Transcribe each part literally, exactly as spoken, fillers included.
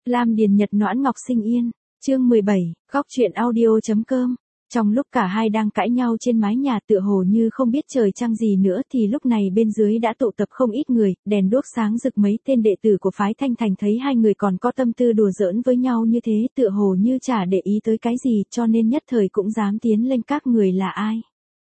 Lam Điền Nhật Noãn Ngọc Sinh Yên, chương mười bảy, góc truyện audio.com. Trong lúc cả hai đang cãi nhau trên mái nhà tựa hồ như không biết trời trăng gì nữa thì lúc này bên dưới đã tụ tập không ít người, đèn đuốc sáng rực mấy tên đệ tử của phái Thanh Thành thấy hai người còn có tâm tư đùa giỡn với nhau như thế tựa hồ như chả để ý tới cái gì cho nên nhất thời cũng dám tiến lên các người là ai.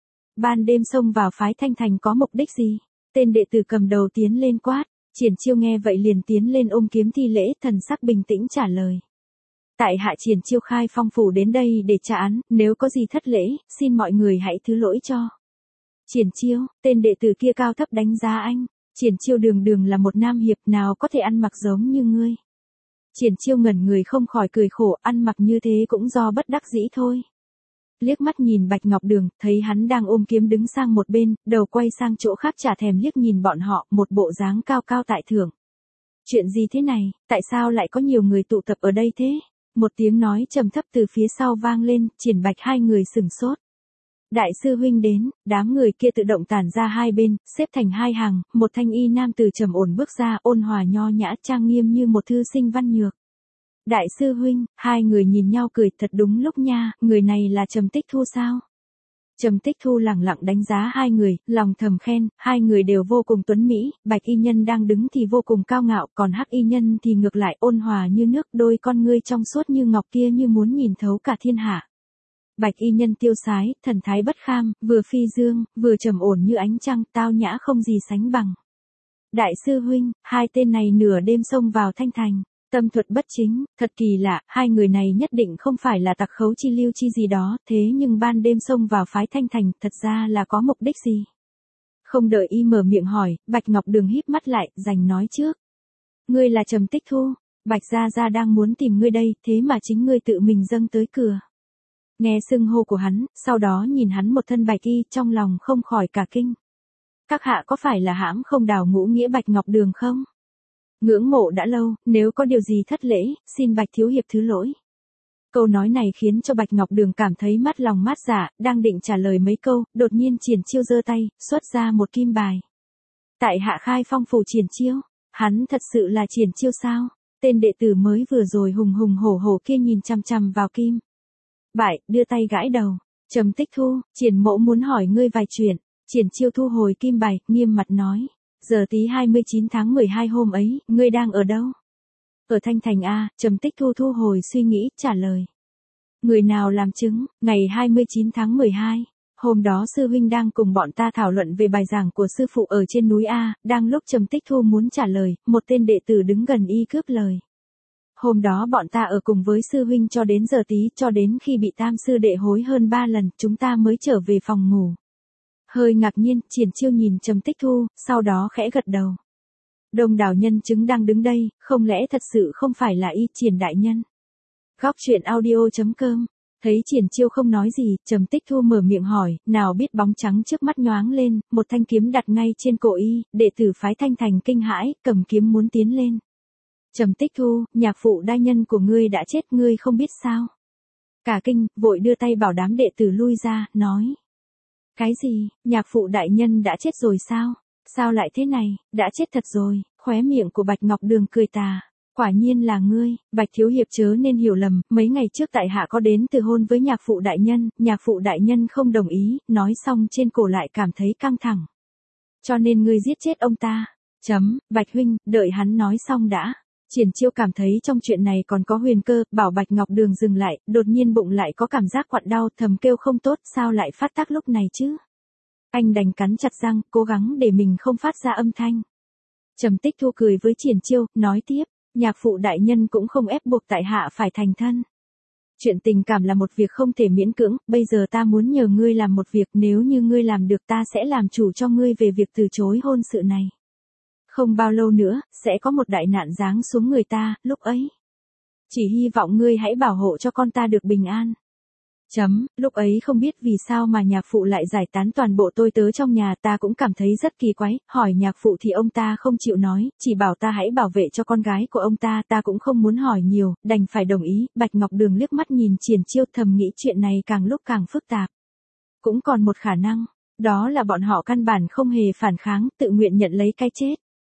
Ban đêm xông vào phái Thanh Thành có mục đích gì? Tên đệ tử cầm đầu tiến lên quát, Triển Chiêu nghe vậy liền tiến lên ôm kiếm thi lễ thần sắc bình tĩnh trả lời. Tại hạ Triển Chiêu khai phong phủ đến đây để trả án, nếu có gì thất lễ, xin mọi người hãy thứ lỗi cho. Triển Chiêu, tên đệ tử kia cao thấp đánh giá anh, Triển Chiêu đường đường là một nam hiệp nào có thể ăn mặc giống như ngươi. Triển Chiêu ngẩn người không khỏi cười khổ, ăn mặc như thế cũng do bất đắc dĩ thôi. Liếc mắt nhìn Bạch Ngọc Đường, thấy hắn đang ôm kiếm đứng sang một bên, đầu quay sang chỗ khác chả thèm liếc nhìn bọn họ, một bộ dáng cao cao tại thượng. Chuyện gì thế này, tại sao lại có nhiều người tụ tập ở đây thế? Một tiếng nói trầm thấp từ phía sau vang lên, Triển Bạch hai người sừng sốt. Đại sư huynh đến, đám người kia tự động tản ra hai bên, xếp thành hai hàng, một thanh y nam tử trầm ổn bước ra, ôn hòa nho nhã trang nghiêm như một thư sinh văn nhược. Đại sư huynh, hai người nhìn nhau cười, thật đúng lúc nha, người này là Trầm Tích Thu sao? Trầm Tích Thu lẳng lặng đánh giá hai người, lòng thầm khen, hai người đều vô cùng tuấn mỹ, Bạch y nhân đang đứng thì vô cùng cao ngạo, còn Hắc y nhân thì ngược lại ôn hòa như nước, đôi con ngươi trong suốt như ngọc kia như muốn nhìn thấu cả thiên hạ. Bạch y nhân tiêu sái, thần thái bất kham, vừa phi dương, vừa trầm ổn như ánh trăng, tao nhã không gì sánh bằng. Đại sư huynh, hai tên này nửa đêm xông vào Thanh Thành. Tâm thuật bất chính, thật kỳ lạ, hai người này nhất định không phải là tặc khấu chi lưu chi gì đó, thế nhưng ban đêm xông vào phái Thanh Thành, thật ra là có mục đích gì? Không đợi y mở miệng hỏi, Bạch Ngọc Đường híp mắt lại, giành nói trước. Ngươi là Trầm Tích Thu, Bạch gia gia đang muốn tìm ngươi đây, thế mà chính ngươi tự mình dâng tới cửa. Nghe xưng hô của hắn, sau đó nhìn hắn một thân bạch y, trong lòng không khỏi cả kinh. Các hạ có phải là hãm không đào ngũ nghĩa Bạch Ngọc Đường không? Ngưỡng mộ đã lâu, nếu có điều gì thất lễ, xin Bạch thiếu hiệp thứ lỗi. Câu nói này khiến cho Bạch Ngọc Đường cảm thấy mát lòng mát dạ, đang định trả lời mấy câu, đột nhiên Triển Chiêu giơ tay, xuất ra một kim bài. Tại hạ khai phong phủ Triển Chiêu, hắn thật sự là Triển Chiêu sao? Tên đệ tử mới vừa rồi hùng hùng hổ hổ kia nhìn chằm chằm vào kim bài, đưa tay gãi đầu. Trầm Tích Thu, Triển mẫu muốn hỏi ngươi vài chuyện. Triển Chiêu thu hồi kim bài, nghiêm mặt nói. Giờ tí hai mươi chín tháng mười hai hôm ấy, ngươi đang ở đâu? Ở Thanh Thành A, Trầm Tích Thu thu hồi suy nghĩ, trả lời. Người nào làm chứng, ngày hai mươi chín tháng mười hai, hôm đó sư huynh đang cùng bọn ta thảo luận về bài giảng của sư phụ ở trên núi A, đang lúc Trầm Tích Thu muốn trả lời, một tên đệ tử đứng gần y cướp lời. Hôm đó bọn ta ở cùng với sư huynh cho đến giờ tí, cho đến khi bị tam sư đệ hối hơn ba lần, chúng ta mới trở về phòng ngủ. Hơi ngạc nhiên, Triển Chiêu nhìn Trầm Tích Thu, sau đó khẽ gật đầu. Đông đảo nhân chứng đang đứng đây, không lẽ thật sự không phải là y, Triển đại nhân? Góc truyện audio.com. Thấy Triển Chiêu không nói gì, Trầm Tích Thu mở miệng hỏi, nào biết bóng trắng trước mắt nhoáng lên, một thanh kiếm đặt ngay trên cổ y, đệ tử phái Thanh Thành kinh hãi, cầm kiếm muốn tiến lên. Trầm Tích Thu, nhạc phụ đại nhân của ngươi đã chết, ngươi không biết sao? Cả kinh, vội đưa tay bảo đám đệ tử lui ra, nói. Cái gì, nhạc phụ đại nhân đã chết rồi sao? Sao lại thế này, đã chết thật rồi, khóe miệng của Bạch Ngọc Đường cười tà. Quả nhiên là ngươi, Bạch thiếu hiệp chớ nên hiểu lầm, mấy ngày trước tại hạ có đến từ hôn với nhạc phụ đại nhân, nhạc phụ đại nhân không đồng ý, nói xong trên cổ lại cảm thấy căng thẳng. Cho nên ngươi giết chết ông ta. Chấm, Bạch huynh, đợi hắn nói xong đã. Triển Chiêu cảm thấy trong chuyện này còn có huyền cơ, bảo Bạch Ngọc Đường dừng lại, đột nhiên bụng lại có cảm giác quặn đau, thầm kêu không tốt, sao lại phát tác lúc này chứ? Anh đành cắn chặt răng, cố gắng để mình không phát ra âm thanh. Trầm Tích Thu cười với Triển Chiêu, nói tiếp, nhạc phụ đại nhân cũng không ép buộc tại hạ phải thành thân. Chuyện tình cảm là một việc không thể miễn cưỡng, bây giờ ta muốn nhờ ngươi làm một việc, nếu như ngươi làm được ta sẽ làm chủ cho ngươi về việc từ chối hôn sự này. Không bao lâu nữa, sẽ có một đại nạn giáng xuống người ta, lúc ấy. Chỉ hy vọng ngươi hãy bảo hộ cho con ta được bình an. Chấm, lúc ấy không biết vì sao mà nhạc phụ lại giải tán toàn bộ tôi tớ trong nhà, ta cũng cảm thấy rất kỳ quái, hỏi nhạc phụ thì ông ta không chịu nói, chỉ bảo ta hãy bảo vệ cho con gái của ông ta, ta cũng không muốn hỏi nhiều, đành phải đồng ý. Bạch Ngọc Đường liếc mắt nhìn Triển Chiêu, thầm nghĩ chuyện này càng lúc càng phức tạp. Cũng còn một khả năng, đó là bọn họ căn bản không hề phản kháng, tự nguyện nhận lấy cái chết.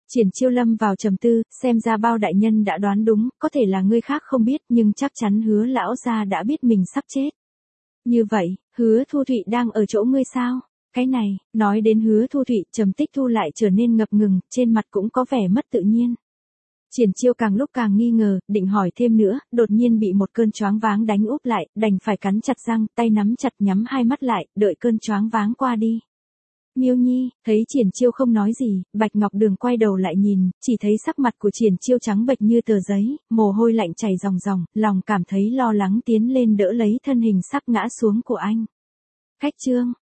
Triển Chiêu lâm vào trầm tư, xem ra bao đại nhân đã đoán đúng, có thể là người khác không biết nhưng chắc chắn Hứa lão gia đã biết mình sắp chết. Như vậy, Hứa Thu Thụy đang ở chỗ ngươi sao? Cái này, nói đến Hứa Thu Thụy, Trầm Tích Thu lại trở nên ngập ngừng, trên mặt cũng có vẻ mất tự nhiên. Triển Chiêu càng lúc càng nghi ngờ, định hỏi thêm nữa, đột nhiên bị một cơn choáng váng đánh úp lại, đành phải cắn chặt răng, tay nắm chặt nhắm hai mắt lại, đợi cơn choáng váng qua đi. Miêu Nhi, thấy Triển Chiêu không nói gì, Bạch Ngọc Đường quay đầu lại nhìn, chỉ thấy sắc mặt của Triển Chiêu trắng bệch như tờ giấy, mồ hôi lạnh chảy ròng ròng, lòng cảm thấy lo lắng tiến lên đỡ lấy thân hình sắp ngã xuống của anh. Khách trương,